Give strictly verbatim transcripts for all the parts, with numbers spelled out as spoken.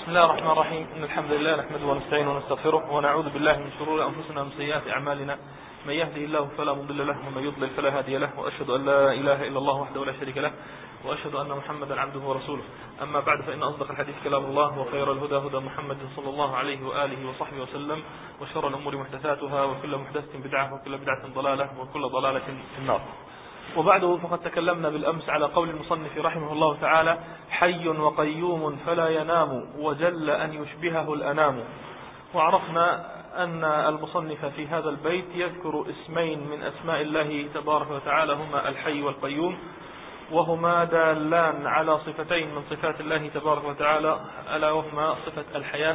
الله الرحمن الرحيم. إن الحمد لله نحمده ونستعينه ونستغفره ونعوذ بالله من شرور أنفسنا ومن سيئات أعمالنا. من يهده الله فلا مضل له ومن يضلل فلا هادي له، وأشهد أن لا إله إلا الله وحده لا شريك له، وأشهد أن محمدا عبده ورسوله. أما بعد، فإن أصدق الحديث كلام الله، وخير الهدى هدى محمد صلى الله عليه وآله وصحبه وسلم، وشر الأمور محدثاتها، وكل محدثة بدعة، وكل بدعة ضلالة، وكل ضلالة في النار. وبعده، فقد تكلمنا بالأمس على قول المصنف رحمه الله تعالى: حي وقيوم فلا ينام وجل أن يشبهه الأنام. وعرفنا أن المصنف في هذا البيت يذكر اسمين من أسماء الله تبارك وتعالى، هما الحي والقيوم، وهما دالان على صفتين من صفات الله تبارك وتعالى، ألا وهما صفة الحياة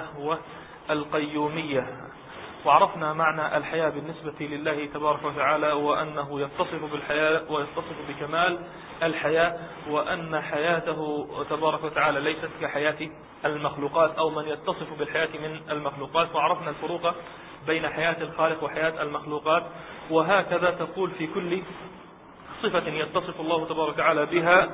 والقيومية. وعرفنا معنى الحياة بالنسبة لله تبارك وتعالى، وأنه يتصف بالحياة ويتصف بكمال الحياة، وأن حياته تبارك وتعالى ليست كحياة المخلوقات أو من يتصف بالحياة من المخلوقات. وعرفنا الفروق بين حياة الخالق وحياة المخلوقات، وهكذا تقول في كل صفة يتصف الله تبارك وتعالى بها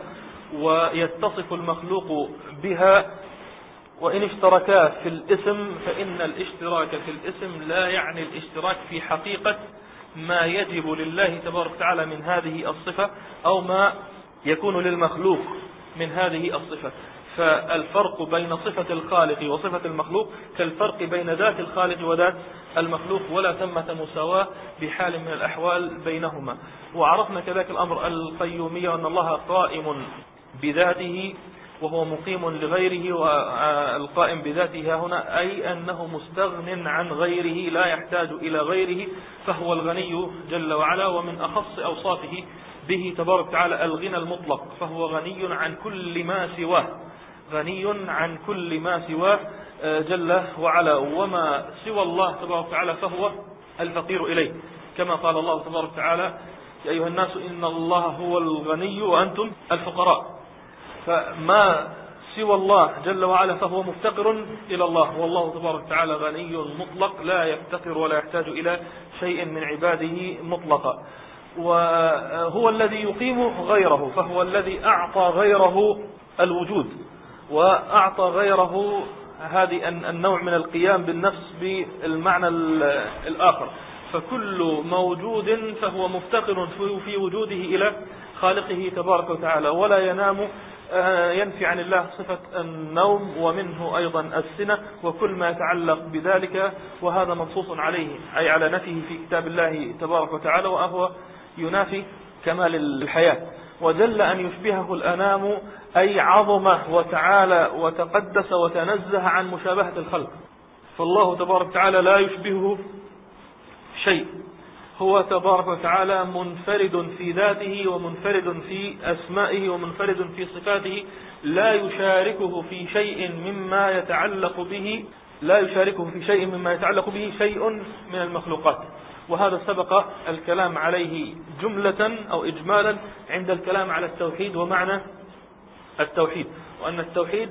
ويتصف المخلوق بها. وإن اشتركا في الاسم، فإن الاشتراك في الاسم لا يعني الاشتراك في حقيقة ما يجب لله تبارك وتعالى من هذه الصفة، أو ما يكون للمخلوق من هذه الصفة. فالفرق بين صفة الخالق وصفة المخلوق كالفرق بين ذات الخالق وذات المخلوق، ولا ثمة مساواة بحال من الأحوال بينهما. وعرفنا كذلك الأمر القيومية، وأن الله قائم بذاته وهو مقيم لغيره. والقائم بذاته هنا أي أنه مستغن عن غيره، لا يحتاج إلى غيره، فهو الغني جل وعلا. ومن أخص أوصافه به تبارك وتعالى الغنى المطلق، فهو غني عن كل ما سواه، غني عن كل ما سواه جل وعلا. وما سوى الله تبارك وتعالى فهو الفقير إليه، كما قال الله تبارك وتعالى: يا أيها الناس إن الله هو الغني وأنتم الفقراء. فما سوى الله جل وعلا فهو مفتقر إلى الله، والله تبارك وتعالى غني مطلق، لا يفتقر ولا يحتاج إلى شيء من عباده مطلقا. وهو الذي يقيم غيره، فهو الذي أعطى غيره الوجود، وأعطى غيره هذه النوع من القيام بالنفس بالمعنى الآخر. فكل موجود فهو مفتقر في وجوده إلى خالقه تبارك وتعالى. ولا ينام، ينفي عن الله صفة النوم، ومنه أيضا السنة وكل ما يتعلق بذلك، وهذا منصوص عليه، أي على نفيه في كتاب الله تبارك وتعالى، وهو ينافي كمال الحياة. وجل أن يشبهه الأنام، أي عظم وتعالى وتقدس وتنزه عن مشابهة الخلق. فالله تبارك وتعالى لا يشبهه شيء، هو تبارك وتعالى منفرد في ذاته، ومنفرد في أسمائه، ومنفرد في صفاته، لا يشاركه في شيء مما يتعلق به لا يشاركه في شيء مما يتعلق به شيء من المخلوقات. وهذا سبق الكلام عليه جملة أو إجمالا عند الكلام على التوحيد ومعنى التوحيد، وأن التوحيد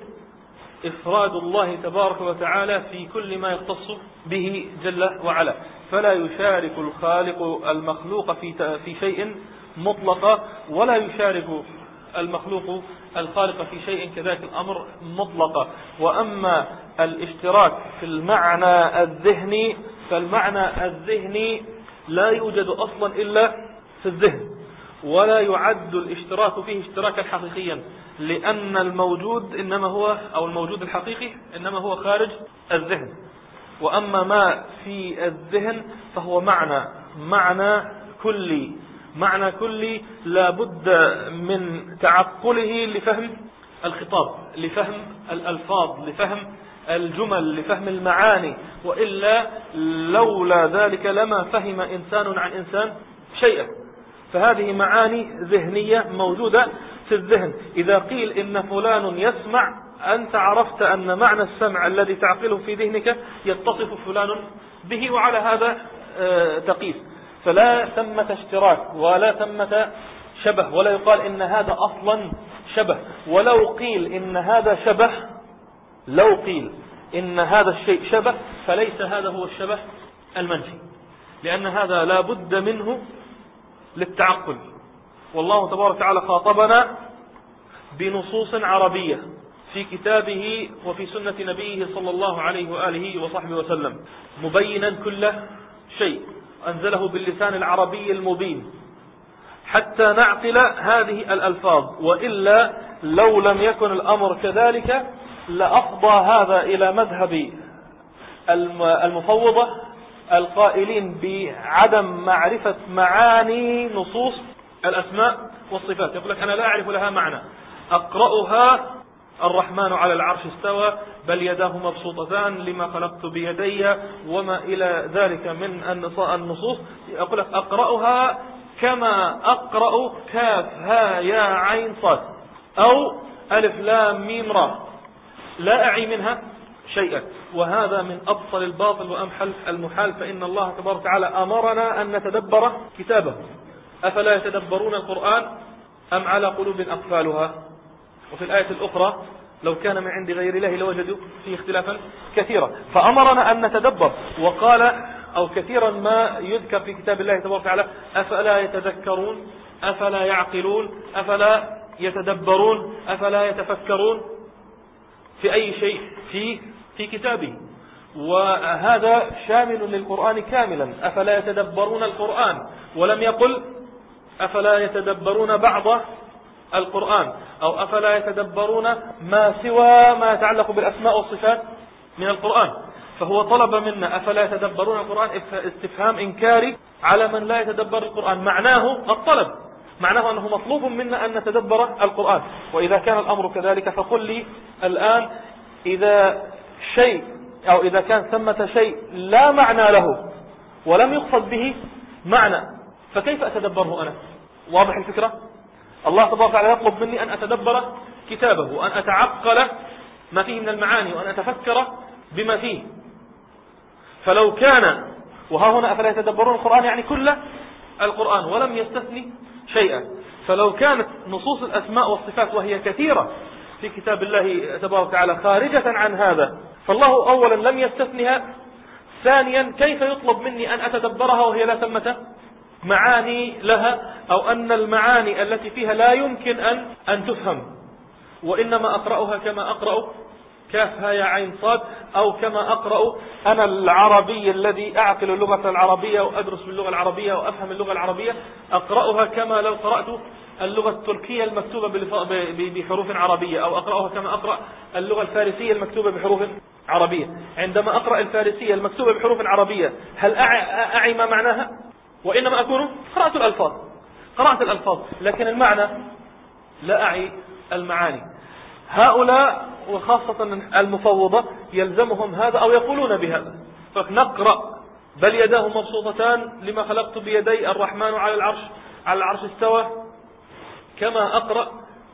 إفراد الله تبارك وتعالى في كل ما يختص به جل وعلا، فلا يشارك الخالق المخلوق في في شيء مطلقا، ولا يشارك المخلوق الخالق في شيء كذلك الأمر مطلقا. وأما الاشتراك في المعنى الذهني، فالمعنى الذهني لا يوجد أصلا إلا في الذهن، ولا يعد الاشتراك فيه اشتراكا حقيقيا، لأن الموجود إنما هو أو الموجود الحقيقي إنما هو خارج الذهن. وأما ما في الذهن فهو معنى معنى كلي معنى كلي لا بد من تعقله لفهم الخطاب، لفهم الألفاظ، لفهم الجمل، لفهم المعاني، وإلا لولا ذلك لما فهم إنسان عن إنسان شيئا. فهذه معاني ذهنية موجودة في الذهن. إذا قيل إن فلان يسمع، أنت عرفت أن معنى السمع الذي تعقله في ذهنك يتصف فلان به، وعلى هذا تقيس. فلا ثمة اشتراك ولا ثمة شبه، ولا يقال إن هذا أصلا شبه. ولو قيل إن هذا شبه لو قيل إن هذا الشيء شبه، فليس هذا هو الشبه المنفي، لأن هذا لا بد منه للتعقل. والله تبارك وتعالى خاطبنا بنصوص عربية، في كتابه وفي سنة نبيه صلى الله عليه وآله وصحبه وسلم، مبينا كل شيء، أنزله باللسان العربي المبين حتى نعقل هذه الألفاظ، وإلا لو لم يكن الأمر كذلك لأفضى هذا إلى مذهب المفوضة القائلين بعدم معرفة معاني نصوص الأسماء والصفات. يقول لك أنا لا أعرف لها معنى، أقرأها الرحمن على العرش استوى بل يداه مبسوطتان لما خلقت بيدي وما إلى ذلك من النصوص، يقول لك أقرأها كما أقرأ كاف ها يا عين صاد أو ألف لام ميم را، لا أعي منها شيئا، وهذا من أبطل الباطل وأمحل المحال. فإن الله تبارك وتعالى أمرنا أن نتدبر كتابه، أفلا يتدبرون القرآن أم على قلوب أقفالها. وفي الآية الأخرى لو كان من عند غير الله لوجدوا فيه اختلافا كثيرا، فأمرنا أن نتدبر. وقال أو كثيرا ما يذكر في كتاب الله تبارك وتعالى أفلا يتذكرون أفلا يعقلون أفلا يتدبرون أفلا يتفكرون في أي شيء في في كتابه، وهذا شامل للقرآن كاملا. أفلا يتدبرون القرآن، ولم يقل أفلا يتدبرون بعض القرآن أو أفلا يتدبرون ما سوى ما يتعلق بالأسماء والصفات من القرآن. فهو طلب منا أفلا يتدبرون القرآن استفهام إنكاري على من لا يتدبر القرآن، معناه الطلب، معناه أنه مطلوب منا أن نتدبر القرآن. وإذا كان الأمر كذلك فقل لي الآن إذا شيء أو إذا كان ثمة شيء لا معنى له ولم يقصد به معنى فكيف أتدبره أنا؟ واضح الفكرة؟ الله تبارك وتعالى يطلب مني أن أتدبر كتابه وأن أتعقل ما فيه من المعاني وأن أتفكر بما فيه. فلو كان وها هنا أفلا يتدبرون القرآن يعني كل القرآن ولم يستثني شيئا، فلو كانت نصوص الأسماء والصفات وهي كثيرة في كتاب الله تبارك وتعالى خارجة عن هذا فالله أولا لم يستثنها، ثانيا كيف يطلب مني أن أتدبرها وهي لا ثمة معاني لها، أو أن المعاني التي فيها لا يمكن أن أن تفهم، وإنما أقرأها كما أقرأ كاف ها يا عين صاد، أو كما أقرأ أنا العربي الذي أعقل اللغة العربية وأدرس باللغة العربية وأفهم اللغة العربية، أقرأها كما لو قرأت اللغة التركية المكتوبة بحروف عربية، أو أقرأها كما أقرأ اللغة الفارسية المكتوبة بحروف عربية. عندما أقرأ الفارسية المكتوبة بحروف عربية هل أعي ما معناها؟ وإنما أكون قرأت الألفاظ قرأت الألفاظ لكن المعنى لا أعي المعاني. هؤلاء وخاصة المفوضة يلزمهم هذا أو يقولون بهذا، فنقرأ بل يداه مبسوطتان لما خلقت بيدي الرحمن على العرش على العرش استوى كما أقرأ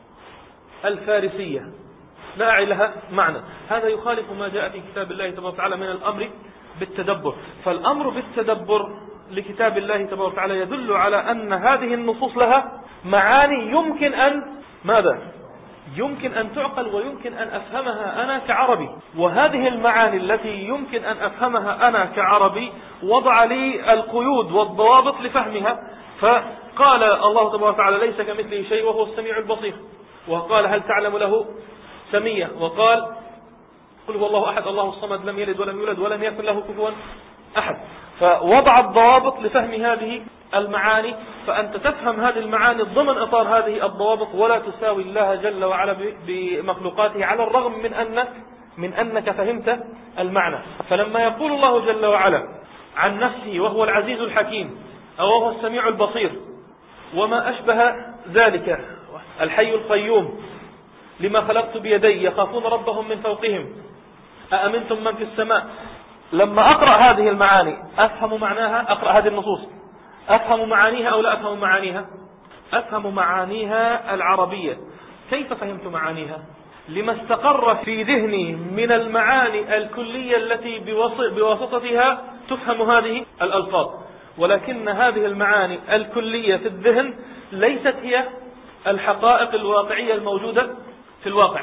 الفارسية لا أعي لها معنى. هذا يخالف ما جاء في كتاب الله تبارك وتعالى من الأمر بالتدبر. فالأمر بالتدبر لكتاب الله تبارك وتعالى يدل على أن هذه النصوص لها معاني يمكن أن ماذا؟ يمكن أن تعقل ويمكن أن أفهمها أنا كعربي، وهذه المعاني التي يمكن أن أفهمها أنا كعربي وضع لي القيود والضوابط لفهمها. فقال الله تبارك وتعالى ليس كمثله شيء وهو السميع البصير، وقال هل تعلم له سمية، وقال قل هو الله أحد الله الصمد لم يلد ولم يولد ولم يكن له كفوا أحد. فوضع الضوابط لفهم هذه المعاني، فأنت تفهم هذه المعاني ضمن إطار هذه الضوابط، ولا تساوي الله جل وعلا بمخلوقاته على الرغم من أنك من أنك فهمت المعنى. فلما يقول الله جل وعلا عن نفسه وهو العزيز الحكيم أو وهو السميع البصير وما أشبه ذلك، الحي القيوم لما خلقت بيدي يخافون ربهم من فوقهم أأمنتم من في السماء، لما أقرأ هذه المعاني أفهم معناها، أقرأ هذه النصوص أفهم معانيها أو لا أفهم معانيها؟ أفهم معانيها العربية. كيف فهمت معانيها؟ لما استقر في ذهني من المعاني الكلية التي بواسطتها تفهم هذه الألفاظ، ولكن هذه المعاني الكلية في الذهن ليست هي الحقائق الواقعية الموجودة في الواقع،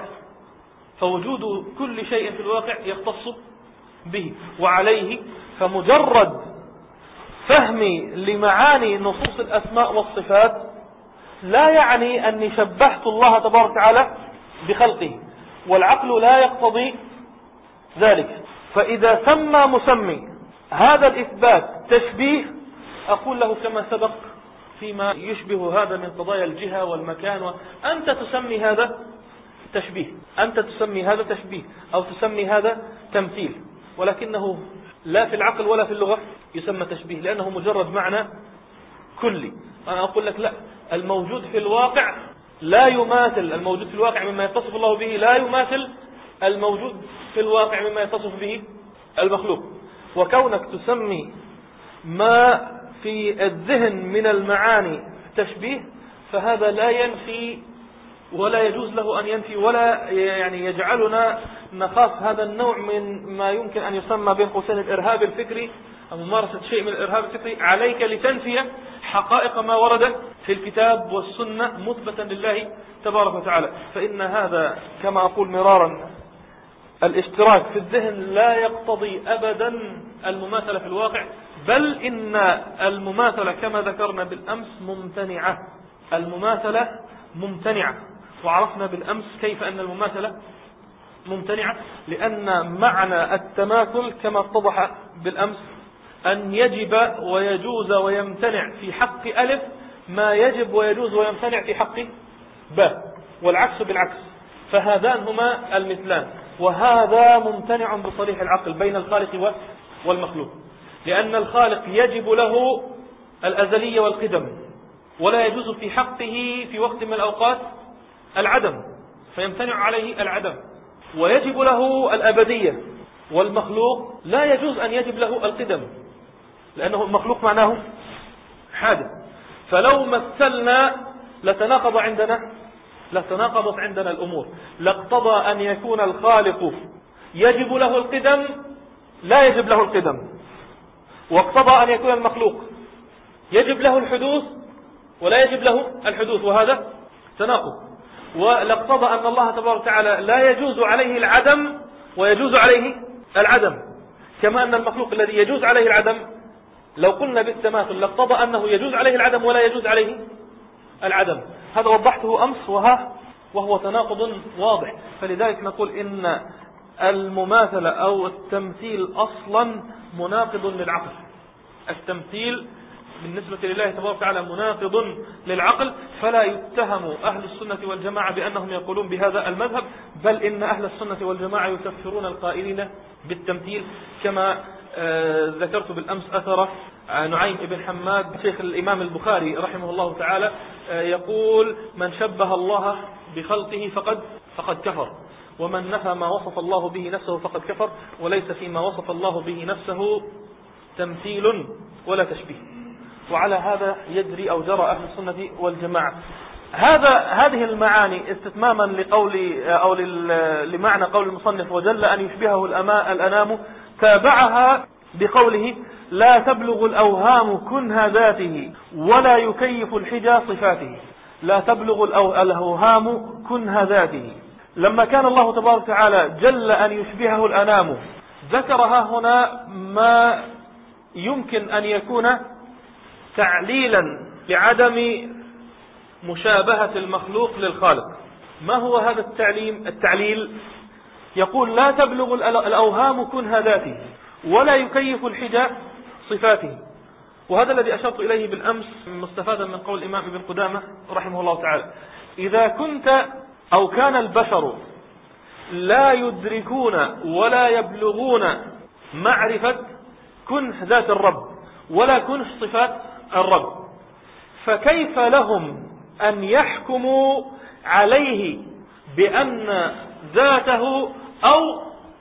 فوجود كل شيء في الواقع يختص به. وعليه فمجرد فهمي لمعاني نصوص الأسماء والصفات لا يعني أني شبهت الله تبارك وتعالى بخلقه، والعقل لا يقتضي ذلك. فإذا سمى مسمي هذا الإثبات تشبيه، أقول له كما سبق فيما يشبه هذا من قضايا الجهة والمكان، وأنت تسمي هذا تشبيه، أنت تسمي هذا تشبيه أو تسمي هذا تمثيل، ولكنه لا في العقل ولا في اللغة يسمى تشبيه، لأنه مجرد معنى كلي. أنا أقول لك لا، الموجود في الواقع لا يماثل الموجود في الواقع مما يتصف الله به، لا يماثل الموجود في الواقع مما يتصف به المخلوق. وكونك تسمي ما في الذهن من المعاني تشبيه، فهذا لا ينفي ولا يجوز له أن ينفي ولا يعني يجعلنا نخاف هذا النوع من ما يمكن أن يسمى بين قوسين الإرهاب الفكري أو ممارسة شيء من الإرهاب الفكري عليك لتنفي حقائق ما ورد في الكتاب والسنة مثبتا لله تبارك وتعالى. فإن هذا كما أقول مرارا الاشتراك في الذهن لا يقتضي أبدا المماثلة في الواقع، بل إن المماثلة كما ذكرنا بالأمس ممتنعة، المماثلة ممتنعة. وعرفنا بالأمس كيف أن المماثلة ممتنعة، لأن معنى التماثل كما اتضح بالأمس أن يجب ويجوز ويمتنع في حق ألف ما يجب ويجوز ويمتنع في حق باء، والعكس بالعكس، فهذان هما المثلان. وهذا ممتنع بصريح العقل بين الخالق والمخلوق، لأن الخالق يجب له الأزلية والقدم، ولا يجوز في حقه في وقت من الأوقات العدم، فيمتنع عليه العدم، ويجب له الأبدية، والمخلوق لا يجوز أن يجب له القدم، لأنه المخلوق معناه حادث. فلو مثلنا لتناقض عندنا لتناقضت عندنا الأمور، لاقتضى أن يكون الخالق يجب له القدم لا يجب له القدم، واقتضى أن يكون المخلوق يجب له الحدوث ولا يجب له الحدوث، وهذا تناقض. ولاقتضى أن الله تبارك وتعالى لا يجوز عليه العدم ويجوز عليه العدم، كما أن المخلوق الذي يجوز عليه العدم لو قلنا بالتماثل لاقتضى أنه يجوز عليه العدم ولا يجوز عليه العدم. هذا وضحته أمس وها وهو تناقض واضح. فلذلك نقول إن المماثلة أو التمثيل أصلا مناقض للعقل. التمثيل بالنسبة لله تبارك وتعالى مناقض للعقل، فلا يتهم أهل السنة والجماعة بأنهم يقولون بهذا المذهب، بل إن أهل السنة والجماعة يكفرون القائلين بالتمثيل، كما آه ذكرت بالأمس أثر نعيم بن حماد شيخ الإمام البخاري رحمه الله تعالى آه يقول: من شبه الله بخلقه فقد فقد كفر، ومن نفى ما وصف الله به نفسه فقد كفر، وليس فيما وصف الله به نفسه تمثيل ولا تشبيه. وعلى هذا يجري أو جرى أهل السنة والجماعة. هذا هذه المعاني استتماما لقول أو لمعنى قول المصنف وجل أن يشبهه الأنام، تابعها بقوله: لا تبلغ الأوهام كنها ذاته ولا يكيف الحجى صفاته. لا تبلغ الأوهام كنها ذاته. لما كان الله تبارك وتعالى جل أن يشبهه الأنام ذكرها هنا ما يمكن أن يكون تعليلا لعدم مشابهة المخلوق للخالق. ما هو هذا التعليم التعليل؟ يقول: لا تبلغ الأوهام كنها ذاته ولا يكيف الحجى صفاته. وهذا الذي أشرت إليه بالأمس مستفادا من قول الإمام ابن قدامة رحمه الله تعالى: إذا كنت أو كان البشر لا يدركون ولا يبلغون معرفة كنه ذات الرب ولا كنه صفات الرب، فكيف لهم أن يحكموا عليه بأن ذاته أو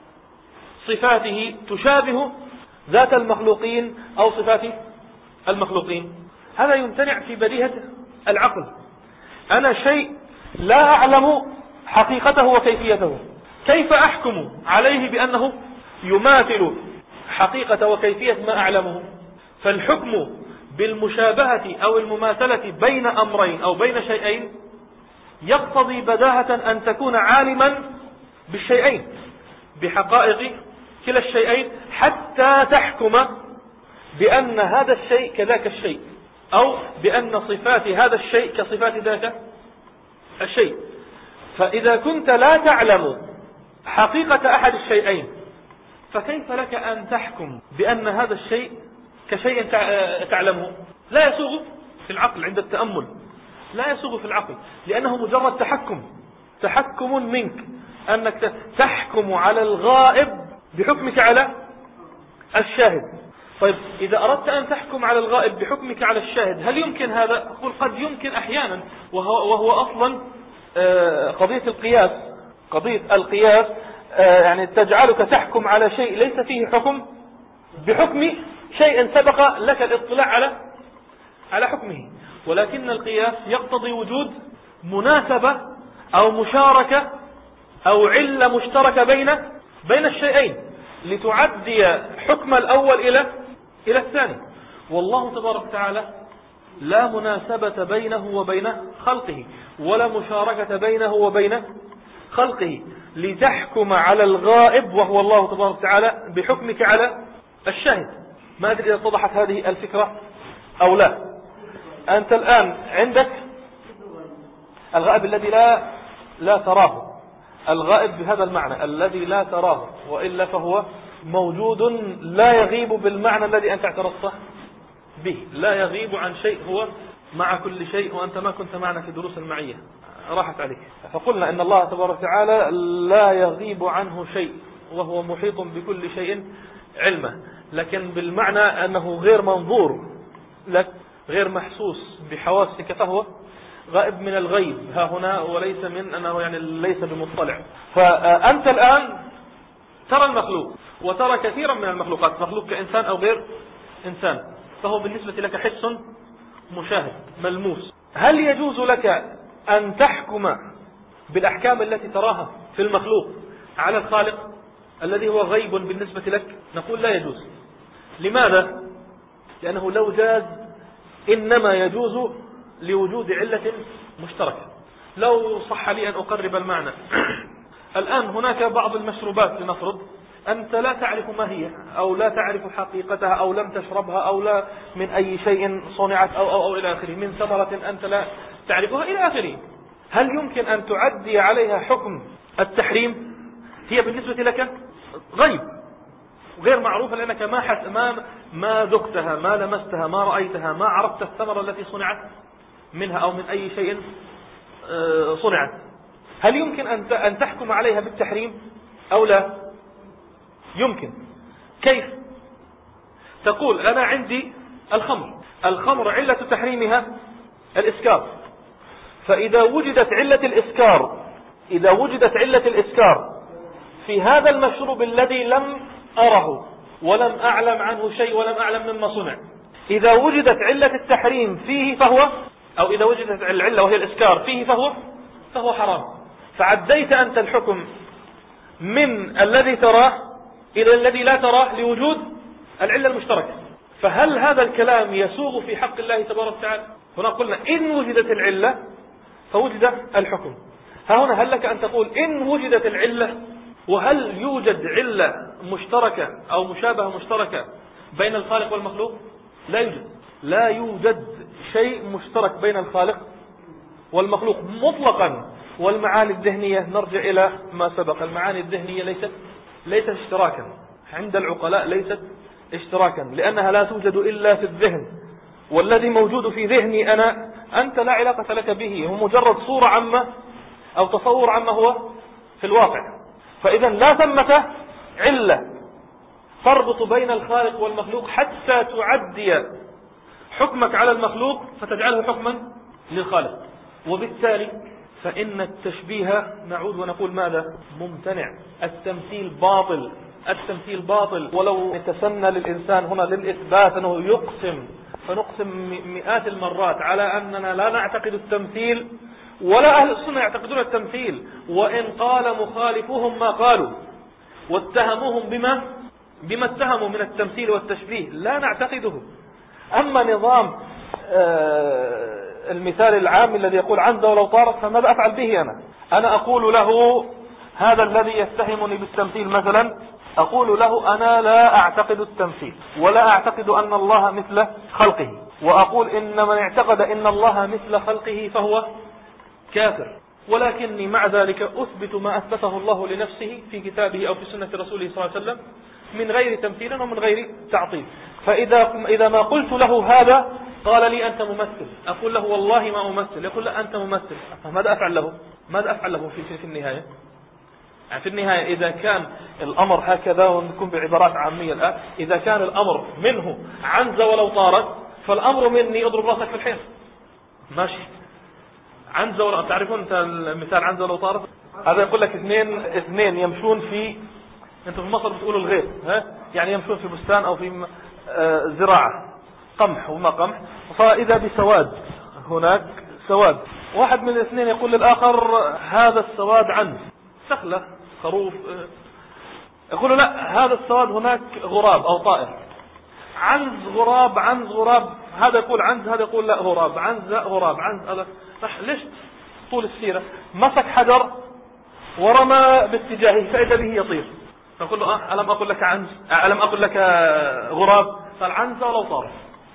صفاته تشابه ذات المخلوقين أو صفات المخلوقين؟ هذا يمتنع في بديهة العقل. أنا شيء لا أعلم حقيقته وكيفيته، كيف أحكم عليه بأنه يماثل حقيقة وكيفية ما أعلمه؟ فالحكم بالمشابهة أو المماثلة بين أمرين أو بين شيئين يقتضي بداهة أن تكون عالما بالشيئين بحقائق كلا الشيئين حتى تحكم بأن هذا الشيء كذاك الشيء، أو بأن صفات هذا الشيء كصفات ذاك الشيء. فإذا كنت لا تعلم حقيقة أحد الشيئين، فكيف لك أن تحكم بأن هذا الشيء كشيء تعلمه؟ لا يسوغ في العقل عند التأمل، لا يسوغ في العقل، لأنه مجرد تحكم تحكم منك، أنك تحكم على الغائب بحكمك على الشاهد. طيب إذا أردت أن تحكم على الغائب بحكمك على الشاهد، هل يمكن هذا؟ أقول قد يمكن أحيانا، وهو, وهو أصلا قضية القياس، قضية القياس يعني تجعلك تحكم على شيء ليس فيه حكم بحكم شيء سبق لك الاطلاع على على حكمه، ولكن القياس يقتضي وجود مناسبة أو مشاركة أو علة مشتركة بين بين الشيئين لتعدي حكم الأول إلى إلى الثاني. والله تبارك وتعالى لا مناسبة بينه وبين خلقه، ولا مشاركة بينه وبين خلقه لتحكم على الغائب وهو الله تبارك وتعالى بحكمك على الشاهد. ما أدري إذا اتضحت هذه الفكرة أو لا. أنت الآن عندك الغائب الذي لا لا تراه، الغائب بهذا المعنى الذي لا تراه، وإلا فهو موجود لا يغيب بالمعنى الذي أنت اعترضت به، لا يغيب عن شيء، هو مع كل شيء، وأنت ما كنت معنا في دروس المعية راحت عليك. فقلنا إن الله تبارك وتعالى لا يغيب عنه شيء وهو محيط بكل شيء علمه، لكن بالمعنى أنه غير منظور لك، غير محسوس بحواسك، فهو غائب من الغيب ها هنا، وليس من أنه يعني ليس بمطلع. فأنت الآن ترى المخلوق وترى كثيرا من المخلوقات، مخلوق كإنسان أو غير إنسان، فهو بالنسبة لك حس مشاهد ملموس. هل يجوز لك أن تحكم بالأحكام التي تراها في المخلوق على الخالق الذي هو غيب بالنسبة لك؟ نقول لا يجوز. لماذا؟ لأنه لو جاز إنما يجوز لوجود علة مشتركة. لو صح لي أن أقرب المعنى الآن هناك بعض المشروبات لنفرض أنت لا تعرف ما هي، أو لا تعرف حقيقتها، أو لم تشربها، أو لا من أي شيء صنعت، أو, أو, أو إلى آخره، من ثمرة أنت لا تعرفها إلى آخره. هل يمكن أن تعدي عليها حكم التحريم؟ هي بالنسبة لك غيب غير معروفة، لأنك ما حس ما ما ذقتها، ما لمستها، ما رأيتها، ما عرفت الثمرة التي صنعت منها أو من أي شيء صنعت. هل يمكن أن تحكم عليها بالتحريم أو لا؟ يمكن. كيف؟ تقول أنا عندي الخمر، الخمر علة تحريمها الإسكار، فإذا وجدت علة الإسكار إذا وجدت علة الإسكار في هذا المشروب الذي لم أره ولم أعلم عنه شيء ولم أعلم مما صنع، إذا وجدت علة التحريم فيه فهو، أو إذا وجدت العلة وهي الإسكار فيه فهو فهو حرام. فعديت أنت الحكم من الذي تراه إلى الذي لا تراه لوجود العلة المشتركة. فهل هذا الكلام يسوغ في حق الله تبارك وتعالى؟ هنا قلنا إن وجدت العلة فوجد الحكم. ها هنا هل لك أن تقول إن وجدت العلة؟ وهل يوجد علة مشتركة أو مشابهة مشتركة بين الخالق والمخلوق؟ لا يوجد لا يوجد شيء مشترك بين الخالق والمخلوق مطلقا. والمعاني الذهنية نرجع إلى ما سبق، المعاني الذهنية ليست ليست اشتراكا عند العقلاء، ليست اشتراكا، لأنها لا توجد إلا في الذهن، والذي موجود في ذهني أنا أنت لا علاقة لك به، هو مجرد صورة عامة أو تصور عما هو في الواقع. فإذا لا ثمة علة تربط بين الخالق والمخلوق حتى تعدي حكمك على المخلوق فتجعله حكما للخالق، وبالتالي فإن التشبيه نعود ونقول ماذا؟ ممتنع. التمثيل باطل، التمثيل باطل. ولو تسنى للإنسان هنا للإثبات أنه يقسم، فنقسم مئات المرات على أننا لا نعتقد التمثيل، ولا أهل السنة يعتقدون التمثيل، وإن قال مخالفهم ما قالوا واتهموهم بما بما اتهموا من التمثيل والتشبيه لا نعتقده. أما نظام آه المثال العام الذي يقول عنده ولو طارت، فماذا أفعل به أنا؟ أنا أقول له هذا الذي يتهمني بالتمثيل مثلا، أقول له أنا لا أعتقد التمثيل، ولا أعتقد أن الله مثل خلقه، وأقول إن من اعتقد إن الله مثل خلقه فهو كافر. ولكني مع ذلك أثبت ما أثبته الله لنفسه في كتابه أو في سنة رسوله صلى الله عليه وسلم من غير تمثيل ومن غير تعطيل. فإذا إذا ما قلت له هذا قال لي أنت ممثل، أقول له والله ما أمثل، يقول لا أنت ممثل، ماذا أفعل له؟ ماذا أفعل له في, في النهاية؟ يعني في النهاية إذا كان الأمر هكذا، ونكون بعبارات عامية الآن، إذا كان الأمر منه عنز ولو طارت، فالأمر مني أضرب رأسك في الحيط. ماشي، عنز ولو، تعرفون أنت المثال عنز ولو طارت؟ هذا يقول لك اثنين اثنين يمشون في، أنت في مصر بتقولوا الغيط، ها؟ يعني يمشون في بستان أو في زراعة، قمح وما قمح، فإذا بسواد، هناك سواد، واحد من الاثنين يقول للآخر هذا السواد عنز، سخلة، خروف، يقول لا هذا السواد هناك غراب أو طائر، عنز غراب عنز غراب، هذا يقول عنز، هذا يقول لا غراب، عنز لا غراب، عنز هذا. ليش طول السيرة مسك حجر ورمى باتجاهه فإذا به يطير، فقل له أه ألم أقول لك عنز، ألم أقول لك غراب؟ قال عنز ولو طارت،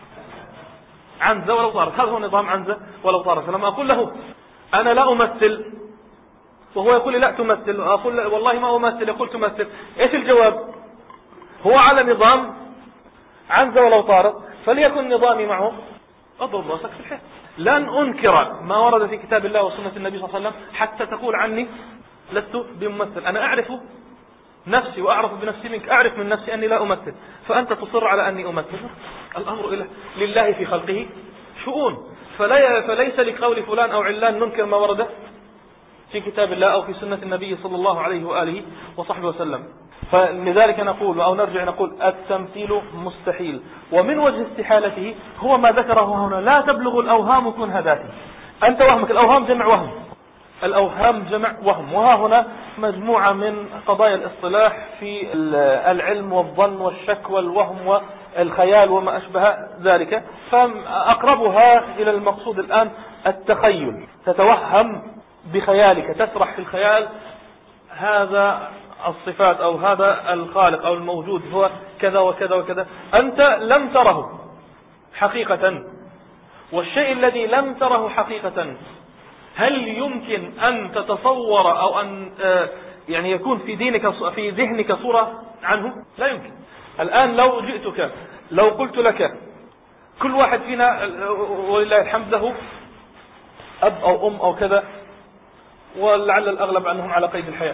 عنز ولو طارت، هذا هو نظام عنز ولو طارت. فلما أقول له أنا لا أمثل وهو يقول لي لا تمثل، أقول والله ما أمثل، يقول تمثل، إيش الجواب؟ هو على نظام عنز ولو طارت، فليكن نظامي معه أضرب رأسك في الحيط. لن أنكر ما ورد في كتاب الله وسنة النبي صلى الله عليه وسلم حتى تقول عني لست بممثل. أنا أعرف نفسي وأعرف بنفسي منك، أعرف من نفسي أني لا أمثل، فأنت تصر على أني أمثل. الأمر إله لله في خلقه شؤون، فلا فليس لقول فلان أو علان ننكر ما ورد في كتاب الله أو في سنة النبي صلى الله عليه وآله وصحبه وسلم. فلذلك نقول أو نرجع نقول التمثيل مستحيل، ومن وجه استحالته هو ما ذكره هنا، لا تبلغ الأوهام كنها ذاته. أنت وهمك، الأوهام جمع وهم، الأوهام جمع وهم، وها هنا مجموعة من قضايا الاصطلاح في العلم والظن والشك والوهم والخيال وما أشبه ذلك، فأقربها إلى المقصود الآن التخيل، تتوهم بخيالك، تسرح في الخيال هذا الصفات أو هذا الخالق أو الموجود هو كذا وكذا وكذا، أنت لم تره حقيقة، والشيء الذي لم تره حقيقة هل يمكن أن تتصور أو أن يعني يكون في دينك في ذهنك صورة عنه؟ لا يمكن. الآن لو جئتك، لو قلت لك كل واحد فينا ولله الحمد له أب أو أم أو كذا، ولعل الأغلب عنهم على قيد الحياة،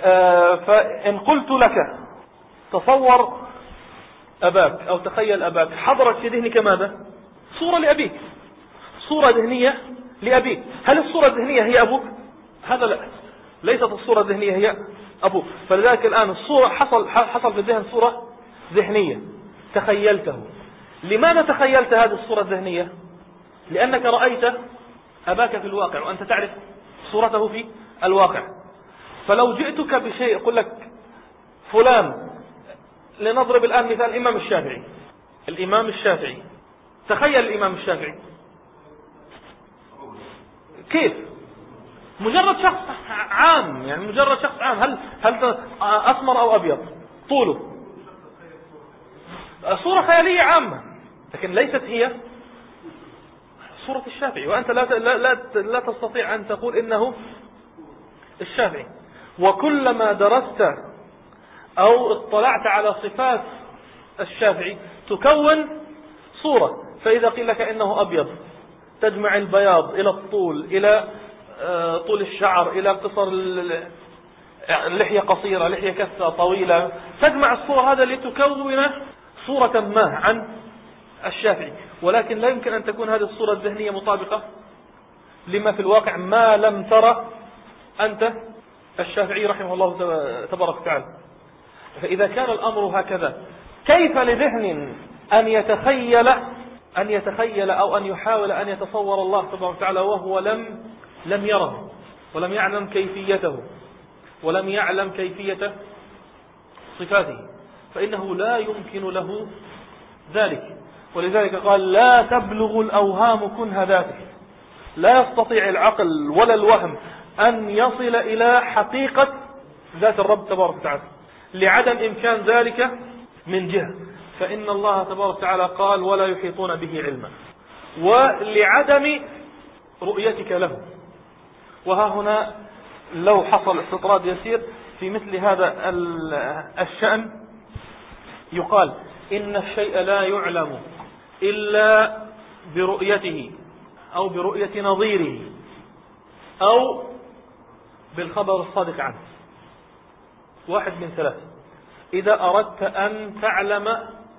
فإن قلت لك تصور أباك أو تخيل أباك، حضرت في ذهنك ماذا؟ صورة لأبيك، صورة ذهنية لأبيك. هل الصورة الذهنية هي أبوك؟ هذا لا، ليست الصورة الذهنية هي أبوك. فلذلك الآن الصورة حصل حصل في الذهن صورة ذهنية تخيلته. لماذا تخيلت هذه الصورة الذهنية؟ لأنك رأيت أباك في الواقع وأنت تعرف صورته في الواقع. فلو جئتك بشيء يقول لك فلان، لنضرب الآن مثال الإمام الشافعي، الإمام الشافعي، تخيل الإمام الشافعي كيف؟ مجرد شخص عام، يعني مجرد شخص عام، هل هل أسمر أو أبيض، طوله، صورة خيالية عامة، لكن ليست هي صورة الشافعي، وأنت لا لا لا, لا تستطيع أن تقول إنه الشافعي. وكلما درست أو اطلعت على صفات الشافعي تكون صورة، فإذا قيل لك إنه أبيض تجمع البياض إلى الطول، إلى طول الشعر، إلى قصر اللحية، قصيرة لحية كثة طويلة، تجمع الصورة هذا لتكون صورة ما عن الشافعي. ولكن لا يمكن أن تكون هذه الصورة الذهنية مطابقة لما في الواقع ما لم ترى أنت الشافعي رحمه الله تبارك وتعالى. فإذا كان الأمر هكذا، كيف لذهن أن يتخيل أن يتخيل أو أن يحاول أن يتصور الله تبارك وتعالى وهو لم لم يره ولم يعلم كيفيته ولم يعلم كيفية صفاته؟ فإنه لا يمكن له ذلك. ولذلك قال لا تبلغ الأوهام كنها ذاته. لا يستطيع العقل ولا الوهم أن يصل إلى حقيقة ذات الرب تبارك وتعالى، لعدم إمكان ذلك من جهة، فإن الله تبارك وتعالى قال ولا يحيطون به علما، ولعدم رؤيتك له، وها هنا لو حصل استطراد يسير في مثل هذا الشأن يقال إن الشيء لا يعلم إلا برؤيته أو برؤية نظيره أو بالخبر الصادق عنه. واحد من ثلاث. إذا أردت أن تعلم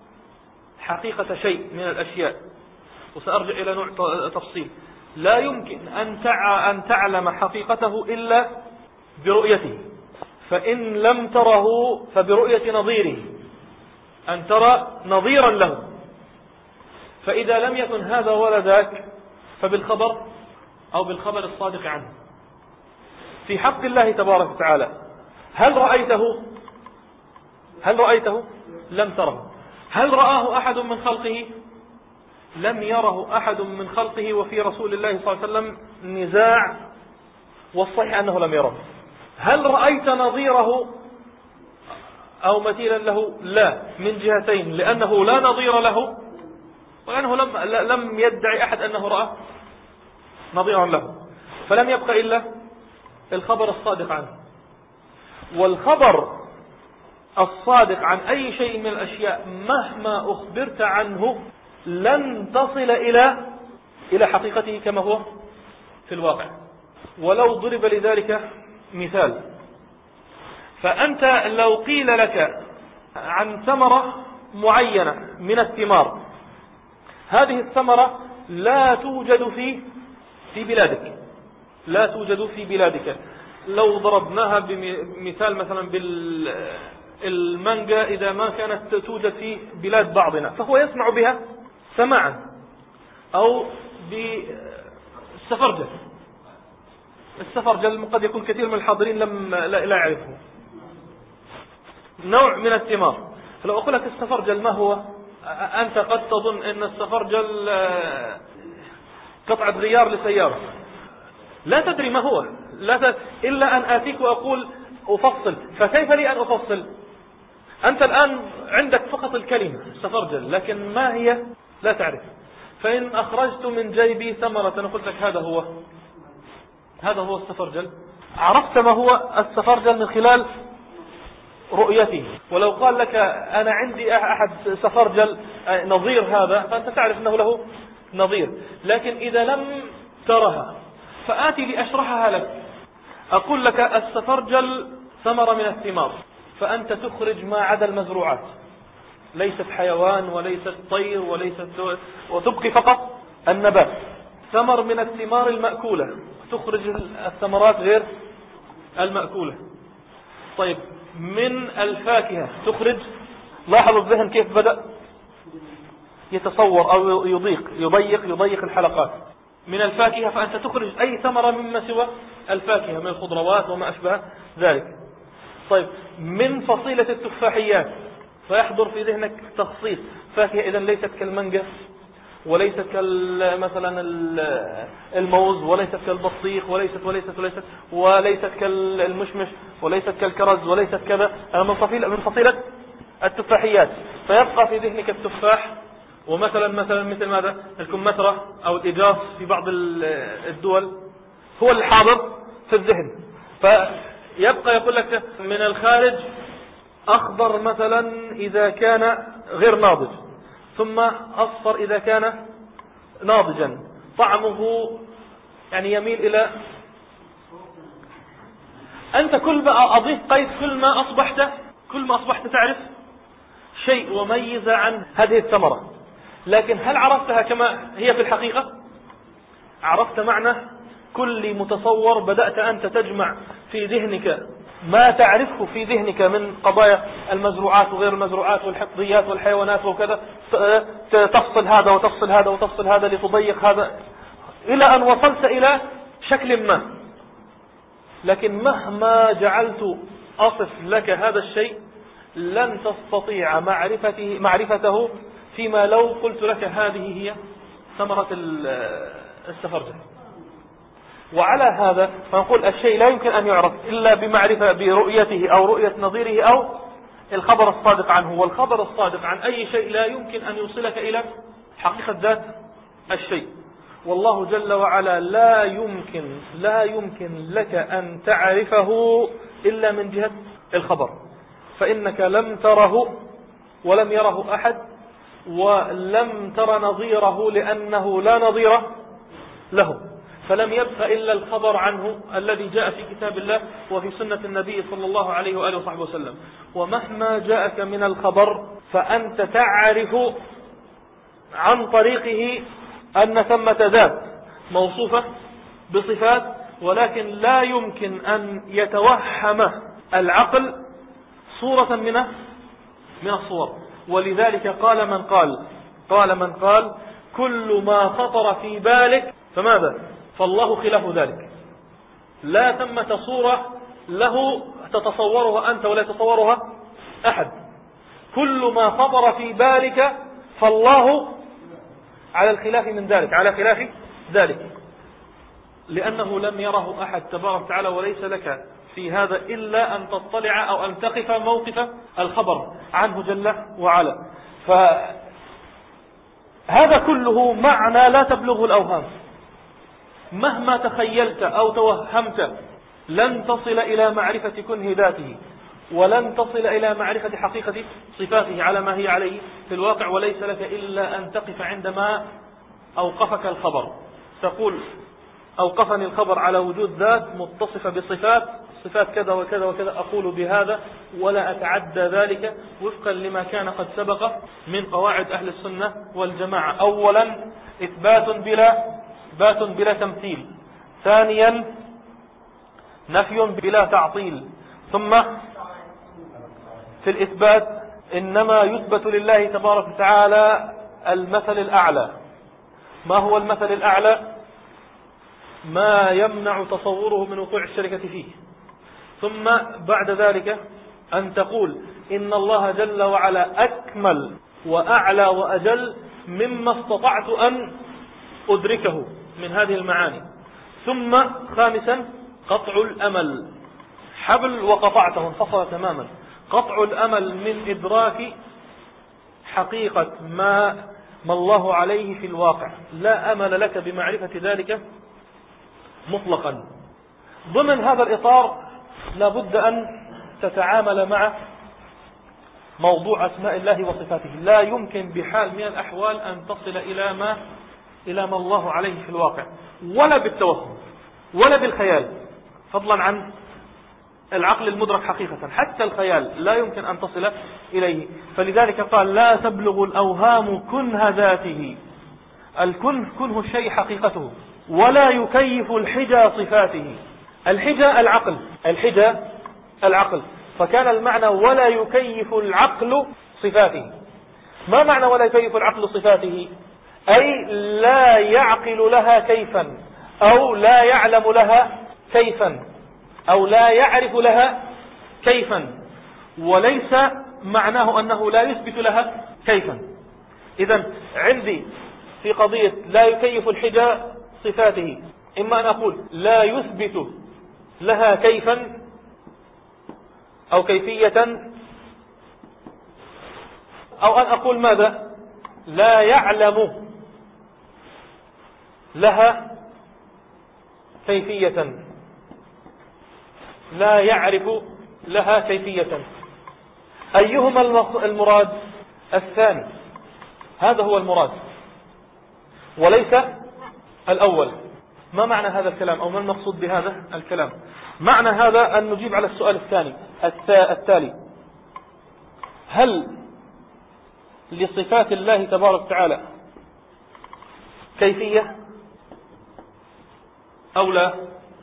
حقيقة شيء من الأشياء، وسأرجع إلى نوع تفصيل، لا يمكن أن تعلم حقيقته إلا برؤيته، فإن لم تره فبرؤية نظيره، أن ترى نظيرا له، فإذا لم يكن هذا ولا ذاك فبالخبر أو بالخبر الصادق عنه. في حق الله تبارك وتعالى هل رأيته؟ هل رأيته؟ لم تره. هل رآه أحد من خلقه؟ لم يره أحد من خلقه، وفي رسول الله صلى الله عليه وسلم نزاع، والصحيح أنه لم يره. هل رأيت نظيره أو مثيلا له؟ لا، من جهتين، لأنه لا نظير له، وأنه لم, لم يدعي أحد أنه رأى نظيرا له، فلم يبقى إلا الخبر الصادق عنه. والخبر الصادق عن أي شيء من الأشياء مهما أخبرت عنه لن تصل إلى إلى حقيقته كما هو في الواقع. ولو ضرب لذلك مثال، فأنت لو قيل لك عن ثمرة معينة من الثمار، هذه الثمرة لا توجد في في بلادك، لا توجد في بلادك. لو ضربناها بمثال مثلا بالمانجا، إذا ما كانت توجد في بلاد بعضنا فهو يسمع بها سماعا، أو بالسفرجل. السفرجل قد يكون كثير من الحاضرين لم لا يعرفه، نوع من الثمار. فلو أقول لك السفرجل ما هو، أنت قد تظن أن السفرجل قطعة غيار لسيارة، لا تدري ما هو، لا ت... إلا أن آتيك وأقول أفصل. فكيف لي أن أفصل؟ أنت الآن عندك فقط الكلمة سفرجل، لكن ما هي لا تعرف. فإن أخرجت من جيبي ثمرة قلت لك هذا هو هذا هو السفرجل، عرفت ما هو السفرجل من خلال رؤيته. ولو قال لك أنا عندي أحد سفرجل نظير هذا، فأنت تعرف أنه له نظير. لكن إذا لم ترها فآتي لأشرحها لك، أقول لك السفرجل ثمرة من الثمار، فأنت تخرج ما عدا المزروعات، ليست حيوان وليست طير وليست، وتبقي فقط النبات. ثمر من الثمار المأكولة، تخرج الثمرات غير المأكولة. طيب من الفاكهة تخرج، لاحظ الذهن كيف بدأ يتصور أو يضيق يضيق يضيق الحلقات. من الفاكهة فأنت تخرج أي ثمرة مما سوى الفاكهة من الخضروات وما أشبه ذلك. طيب من فصيلة التفاحيات فيحضر في ذهنك تخصيص فاكهة، إذن ليست كالمانجا وليست كمثلا الموز وليست كالبطيخ وليست وليست وليست وليست كالمشمش وليست كالكرز وليست كذا، من فصيلة من فصيلة التفاحيات. فيبقى في ذهنك التفاح، ومثلا مثلا مثل ماذا الكمثرى أو الإجاص في بعض الدول هو الحاضر في الذهن. فيبقى يقول لك من الخارج أخضر مثلا إذا كان غير ناضج، ثم أصفر إذا كان ناضجا، طعمه يعني يميل إلى. أنت كل ما أضيف قيد كل ما أصبحت كل ما أصبحت تعرف شيء وميز عن هذه الثمرة. لكن هل عرفتها كما هي في الحقيقة؟ عرفت معنى كل متصور، بدأت أنت تجمع في ذهنك ما تعرفه في ذهنك من قضايا المزروعات وغير المزروعات والحفظيات والحيوانات وكذا، تفصل هذا وتفصل هذا وتفصل هذا لتضيق هذا إلى أن وصلت إلى شكل ما. لكن مهما جعلت أصف لك هذا الشيء لن تستطيع معرفته معرفته فيما لو قلت لك هذه هي ثمرة السفرجل. وعلى هذا فنقول الشيء لا يمكن أن يعرف إلا بمعرفة برؤيته أو رؤية نظيره أو الخبر الصادق عنه. والخبر الصادق عن أي شيء لا يمكن أن يوصلك إلى حقيقة ذات الشيء. والله جل وعلا لا يمكن لا يمكن لك أن تعرفه إلا من جهة الخبر، فإنك لم تره ولم يره أحد، ولم تر نظيره لأنه لا نظير له، فلم يبق إلا الخبر عنه الذي جاء في كتاب الله وفي سنة النبي صلى الله عليه وآله وصحبه وسلم. ومهما جاءك من الخبر فأنت تعرف عن طريقه أن ثمة ذات موصوفة بصفات، ولكن لا يمكن أن يتوهم العقل صورة من من الصور. ولذلك قال من قال قال من قال كل ما خطر في بالك فماذا؟ فالله خلاف ذلك. لا ثمة صورة له تتصورها أنت ولا يتصورها أحد. كل ما خطر في بالك فالله على الخلاف من ذلك، على خلاف ذلك، لأنه لم يره أحد تبارك وتعالى، وليس لك في هذا إلا أن تطلع أو أن تقف موقف الخبر عنه جل وعلا. فهذا كله معنى لا تبلغه الأوهام. مهما تخيلت أو توهمت لن تصل إلى معرفة كنه ذاته، ولن تصل إلى معرفة حقيقة صفاته على ما هي عليه في الواقع، وليس لك إلا أن تقف عندما أوقفك الخبر، تقول أوقفني الخبر على وجود ذات متصفة بصفات صفات كذا وكذا وكذا، أقول بهذا ولا أتعدى ذلك وفقا لما كان قد سبق من قواعد أهل السنة والجماعة. أولا إثبات بلا إثبات بلا تمثيل، ثانيا نفي بلا تعطيل، ثم في الإثبات إنما يثبت لله تبارك وتعالى المثل الأعلى. ما هو المثل الأعلى؟ ما يمنع تصوره من وقوع الشركة فيه. ثم بعد ذلك أن تقول إن الله جل وعلا أكمل وأعلى وأجل مما استطعت أن أدركه من هذه المعاني. ثم خامسا قطع الأمل، حبل وقطعته انفصل تماما، قطع الأمل من إدراك حقيقة ما ما الله عليه في الواقع، لا أمل لك بمعرفة ذلك مطلقا. ضمن هذا الإطار لابد أن تتعامل مع موضوع أسماء الله وصفاته. لا يمكن بحال من الأحوال أن تصل إلى ما إلى ما الله عليه في الواقع، ولا بالتوهم ولا بالخيال، فضلا عن العقل المدرك حقيقة. حتى الخيال لا يمكن أن تصل إليه. فلذلك قال لا تبلغ الأوهام كنه ذاته، الكنه كنه الشيء حقيقته، ولا يكيف الحجى صفاته. الحجى العقل، الحجى العقل، فكان المعنى ولا يكيف العقل صفاته. ما معنى ولا يكيف العقل صفاته؟ أي لا يعقل لها كيفا، أو لا يعلم لها كيفا، أو لا يعرف لها كيفا، وليس معناه أنه لا يثبت لها كيفا. إذن عندي في قضية لا يكيف الحجى صفاته إما أن أقول لا يثبت لها كيفا أو كيفية، أو أن أقول ماذا؟ لا يعلم لها كيفية، لا يعرف لها كيفية. أيهما المراد؟ الثاني، هذا هو المراد وليس الأول. ما معنى هذا الكلام أو ما المقصود بهذا الكلام؟ معنى هذا أن نجيب على السؤال الثاني التالي: هل لصفات الله تبارك وتعالى كيفية أو لا؟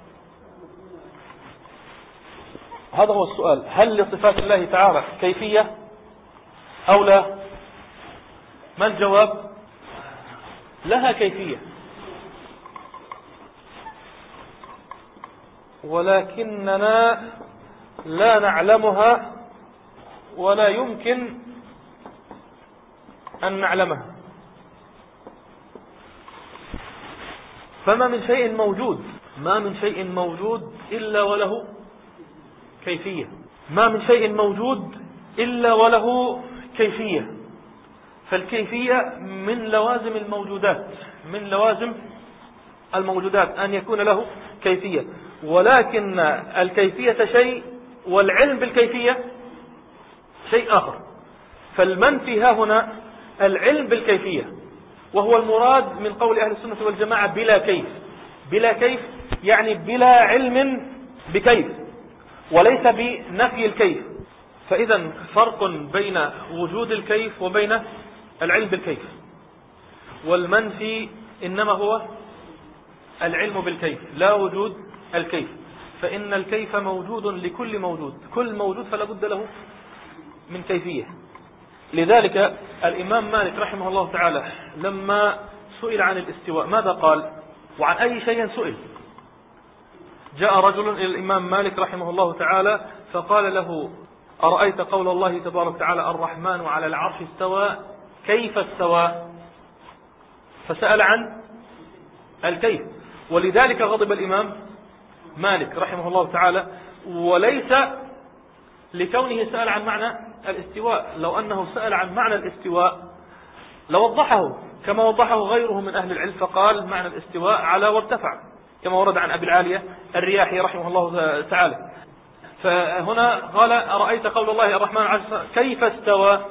هذا هو السؤال. هل لصفات الله تعالى كيفية أو لا؟ ما الجواب؟ لها كيفية، ولكننا لا نعلمها ولا يمكن أن نعلمها. فما من شيء موجود ما من شيء موجود إلا وله كيفية، ما من شيء موجود إلا وله كيفية. فالكيفية من لوازم الموجودات، من لوازم الموجودات أن يكون له كيفية، ولكن الكيفية شيء والعلم بالكيفية شيء آخر. فالمنفي ها هنا العلم بالكيفية، وهو المراد من قول أهل السنة والجماعة بلا كيف. بلا كيف يعني بلا علم بكيف، وليس بنفي الكيف. فإذا فرق بين وجود الكيف وبين العلم بالكيف. والمنفي إنما هو العلم بالكيف لا وجود الكيف، فإن الكيف موجود لكل موجود، كل موجود فلا بد له من كيفية. لذلك الإمام مالك رحمه الله تعالى لما سئل عن الاستواء ماذا قال؟ وعن أي شيء سئل؟ جاء رجل إلى الإمام مالك رحمه الله تعالى فقال له: أرأيت قول الله تبارك وتعالى الرحمن على العرش استوى، كيف استوى؟ فسأل عن الكيف. ولذلك غضب الإمام مالك رحمه الله تعالى، وليس لكونه سأل عن معنى الاستواء. لو أنه سأل عن معنى الاستواء لوضحه كما وضحه غيره من أهل العلم، فقال معنى الاستواء على وارتفع، كما ورد عن أبي العالية الرياحي رحمه الله تعالى. فهنا قال: أرأيت قول الله الرحمن على العرش كيف استوى؟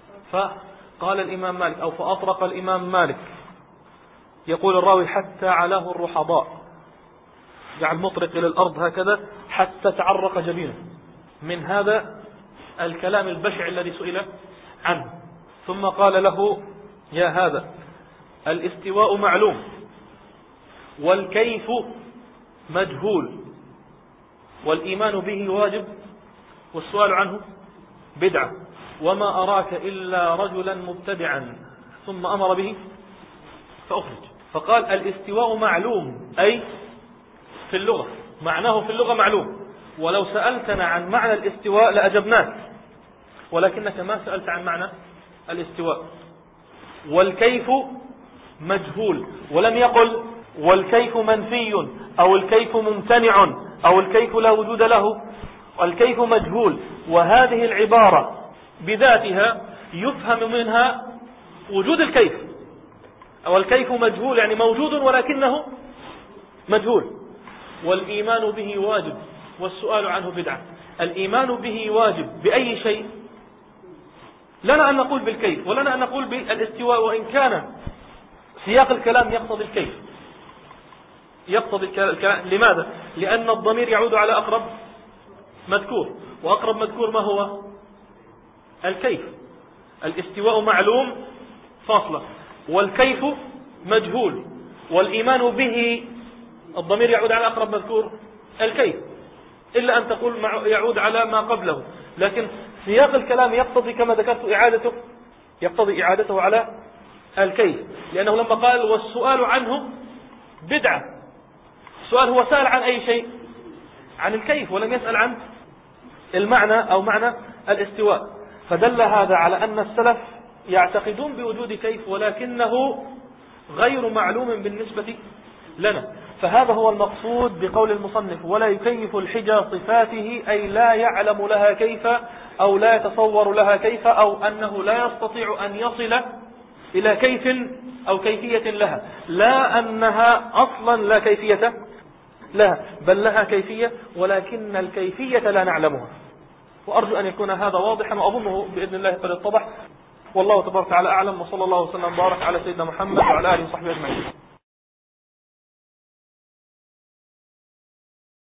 فقال الإمام مالك أو فأطرق الإمام مالك، يقول الراوي: حتى علاه الرحضاء، جعل مطرق إلى الأرض هكذا حتى تعرق جبينه من هذا الكلام البشع الذي سئل عنه. ثم قال له: يا هذا الاستواء معلوم والكيف مجهول والإيمان به واجب والسؤال عنه بدعة، وما أراك إلا رجلا مبتدعا. ثم أمر به فأخرج. فقال: الاستواء معلوم، أي في اللغة، معناه في اللغة معلوم، ولو سألتنا عن معنى الاستواء لأجبناك، ولكنك ما سألت عن معنى الاستواء. والكيف مجهول، ولم يقل والكيف منفي أو الكيف ممتنع أو الكيف لا وجود له، الكيف مجهول. وهذه العبارة بذاتها يفهم منها وجود الكيف، أو الكيف مجهول يعني موجود ولكنه مجهول. والإيمان به واجب والسؤال عنه بدعة. الإيمان به واجب بأي شيء؟ لنا أن نقول بالكيف، ولنا أن نقول بالاستواء، وإن كان سياق الكلام يقتضي الكيف، يقتضي الكلام. لماذا؟ لأن الضمير يعود على أقرب مذكور، وأقرب مذكور ما هو؟ الكيف. الاستواء معلوم فاصلة، والكيف مجهول، والإيمان به الضمير يعود على أقرب مذكور الكيف، إلا أن تقول يعود على ما قبله. لكن سياق الكلام يقتضي كما ذكرت إعادته، يقتضي إعادته على الكيف، لأنه لما قال والسؤال عنه بدعة، السؤال هو سأل عن أي شيء؟ عن الكيف، ولم يسأل عن المعنى أو معنى الاستواء. فدل هذا على أن السلف يعتقدون بوجود كيف، ولكنه غير معلوم بالنسبة لنا. فهذا هو المقصود بقول المصنف: ولا يكيف الحجى صفاته، أي لا يعلم لها كيف أو لا يتصور لها كيف، أو أنه لا يستطيع أن يصل إلى كيف أو كيفية لها، لا أنها أصلا لا كيفية لها، بل لها كيفية ولكن الكيفية لا نعلمها. وأرجو أن يكون هذا واضحا، وأظنه بإذن الله قد اتضح. والله تبارك وتعالى أعلم، وصلى الله وسلم وبارك على سيدنا محمد وعلى آله وصحبه أجمعين.